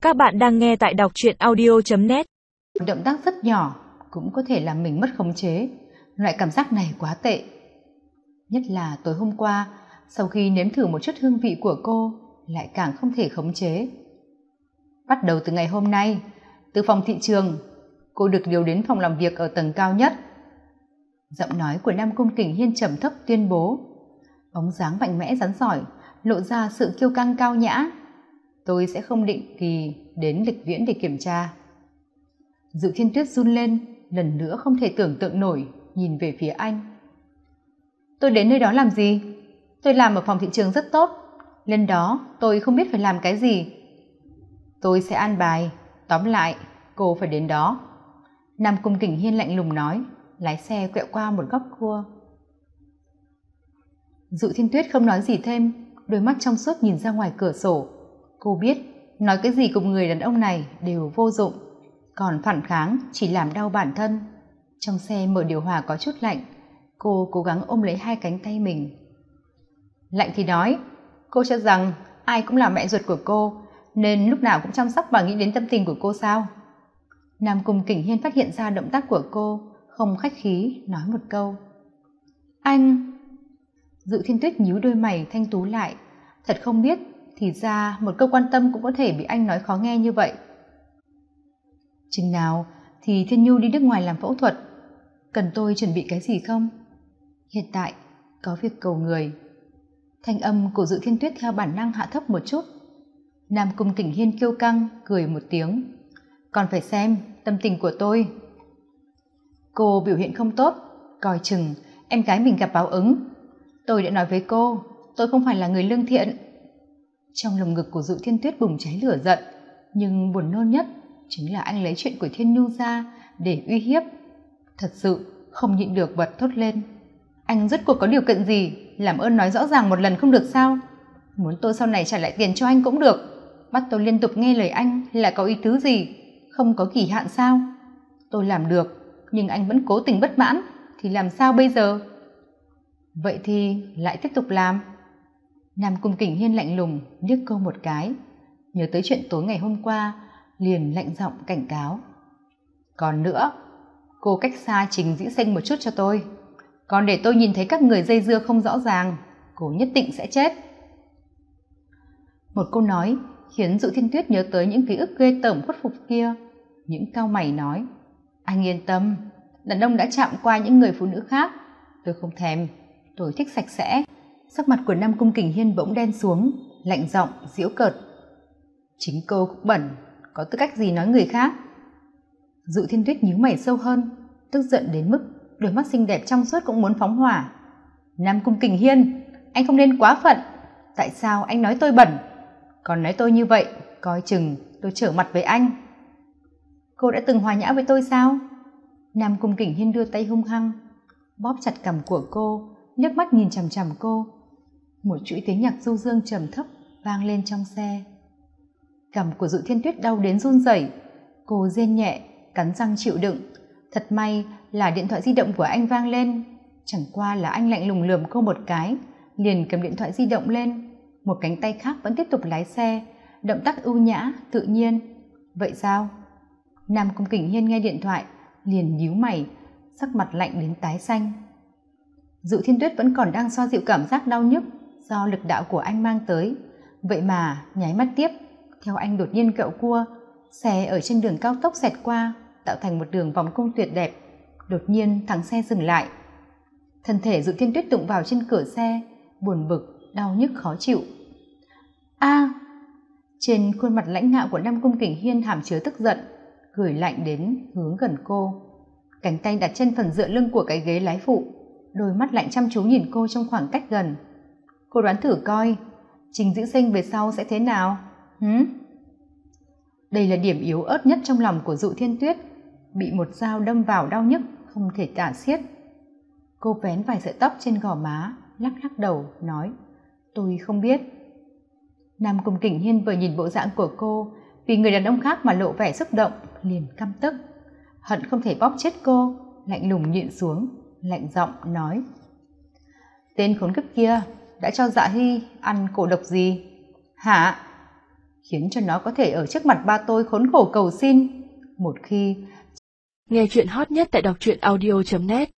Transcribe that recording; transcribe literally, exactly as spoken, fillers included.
Các bạn đang nghe tại đọc truyện audio chấm net. Động tác rất nhỏ cũng có thể làm mình mất khống chế. Loại cảm giác này quá tệ. Nhất là tối hôm qua, sau khi nếm thử một chút hương vị của cô, lại càng không thể khống chế. Bắt đầu từ ngày hôm nay, từ phòng thị trường, cô được điều đến phòng làm việc ở tầng cao nhất. Giọng nói của Nam Cung Kình Hiên trầm thấp tuyên bố. Bóng dáng mạnh mẽ rắn giỏi, lộ ra sự kiêu căng cao nhã. Tôi sẽ không định kỳ đến Lịch Viễn để kiểm tra. Dụ Thiên Tuyết run lên, lần nữa không thể tưởng tượng nổi, nhìn về phía anh. Tôi đến nơi đó làm gì? Tôi làm ở phòng thị trường rất tốt. Lên đó tôi không biết phải làm cái gì. Tôi sẽ an bài. Tóm lại, cô phải đến đó. Nam Cung Kình Hiên lạnh lùng nói, lái xe quẹo qua một góc cua. Dụ Thiên Tuyết không nói gì thêm, đôi mắt trong suốt nhìn ra ngoài cửa sổ. Cô biết, nói cái gì cùng người đàn ông này đều vô dụng, còn phản kháng chỉ làm đau bản thân. Trong xe mở điều hòa có chút lạnh, cô cố gắng ôm lấy hai cánh tay mình. Lạnh thì nói, cô cho rằng ai cũng là mẹ ruột của cô, nên lúc nào cũng chăm sóc và nghĩ đến tâm tình của cô sao? Nam Cung Kình Hiên phát hiện ra động tác của cô, không khách khí nói một câu. Anh... Dụ Thiên Tuyết nhíu đôi mày thanh tú lại, thật không biết thì ra một câu quan tâm cũng có thể bị anh nói khó nghe như vậy. Chừng nào thì Thiên Nhu đi nước ngoài làm phẫu thuật, cần tôi chuẩn bị cái gì không? Hiện tại có việc cầu người. Thanh âm của Dụ Thiên Tuyết theo bản năng hạ thấp một chút. Nam Cung Kình Hiên kiêu căng cười một tiếng. Còn phải xem tâm tình của tôi. Cô biểu hiện không tốt, coi chừng em gái mình gặp báo ứng. Tôi đã nói với cô, tôi không phải là người lương thiện. Trong lồng ngực của Dụ Thiên Tuyết bùng cháy lửa giận, nhưng buồn nôn nhất chính là anh lấy chuyện của Thiên Nhu ra để uy hiếp. Thật sự không nhịn được bật thốt lên. Anh rốt cuộc có điều kiện gì? Làm ơn nói rõ ràng một lần không được sao? Muốn tôi sau này trả lại tiền cho anh cũng được. Bắt tôi liên tục nghe lời anh là có ý tứ gì? Không có kỳ hạn sao? Tôi làm được, nhưng anh vẫn cố tình bất mãn, thì làm sao bây giờ? Vậy thì lại tiếp tục làm. Nam Cung Kình Hiên lạnh lùng liếc cô một cái, nhớ tới chuyện tối ngày hôm qua, liền lạnh giọng cảnh cáo. Còn nữa, cô cách xa Trình Dĩ Sinh một chút cho tôi. Còn để tôi nhìn thấy các người dây dưa không rõ ràng, cô nhất định sẽ chết. Một câu nói khiến Dụ Thiên Tuyết nhớ tới những ký ức ghê tởm khuất phục kia. Những cau mày nói, anh yên tâm, đàn ông đã chạm qua những người phụ nữ khác, tôi không thèm, tôi thích sạch sẽ. Sắc mặt của Nam Cung Kình Hiên bỗng đen xuống, lạnh giọng giễu cợt. Chính cô cũng bẩn, có tư cách gì nói người khác? Dụ Thiên Tuyết nhíu mày sâu hơn, tức giận đến mức đôi mắt xinh đẹp trong suốt cũng muốn phóng hỏa. Nam Cung Kình Hiên, anh không nên quá phận. Tại sao anh nói tôi bẩn? Còn nói tôi như vậy, coi chừng tôi trở mặt với anh. Cô đã từng hòa nhã với tôi sao? Nam Cung Kình Hiên đưa tay hung hăng, bóp chặt cằm của cô, nhấc mắt nhìn chằm chằm cô. Một chuỗi tiếng nhạc du dương trầm thấp vang lên trong xe. Cằm của Dụ Thiên Tuyết đau đến run rẩy, cô rên nhẹ, cắn răng chịu đựng. Thật may là điện thoại di động của anh vang lên. Chẳng qua là anh lạnh lùng lườm cô một cái, liền cầm điện thoại di động lên. Một cánh tay khác vẫn tiếp tục lái xe, động tác ưu nhã, tự nhiên. Vậy sao? Nam Cung Kình Hiên nghe điện thoại, liền nhíu mày, sắc mặt lạnh đến tái xanh. Dụ Thiên Tuyết vẫn còn đang xoa dịu cảm giác đau nhức do lực đạo của anh mang tới, vậy mà nháy mắt tiếp, theo anh đột nhiên quẹo cua, xe ở trên đường cao tốc xẹt qua, tạo thành một đường vòng cung tuyệt đẹp. Đột nhiên thắng xe dừng lại. Thân thể Dụ Thiên Tuyết đụng vào trên cửa xe, buồn bực, đau nhức khó chịu. A! À, trên khuôn mặt lãnh ngạo của Nam Cung Kình Hiên hàm chứa tức giận, gửi lạnh đến hướng gần cô. Cánh tay đặt trên phần dựa lưng của cái ghế lái phụ, đôi mắt lạnh chăm chú nhìn cô trong khoảng cách gần. Cô đoán thử coi, Trình Dĩ Sinh về sau sẽ thế nào? Hứ? Đây là điểm yếu ớt nhất trong lòng của Dụ Thiên Tuyết, bị một dao đâm vào đau nhức không thể tả xiết. Cô vén vài sợi tóc trên gò má, lắc lắc đầu nói, tôi không biết. Nam Cung Kình Hiên vừa nhìn bộ dạng của cô, vì người đàn ông khác mà lộ vẻ xúc động, liền căm tức, hận không thể bóp chết cô, lạnh lùng nhịn xuống, lạnh giọng nói, tên khốn kiếp kia đã cho Dạ Hy ăn cổ độc gì? Hả? khiến cho nó có thể ở trước mặt ba tôi khốn khổ cầu xin. Một khi nghe chuyện hot nhất tại đọc truyện audio chấm net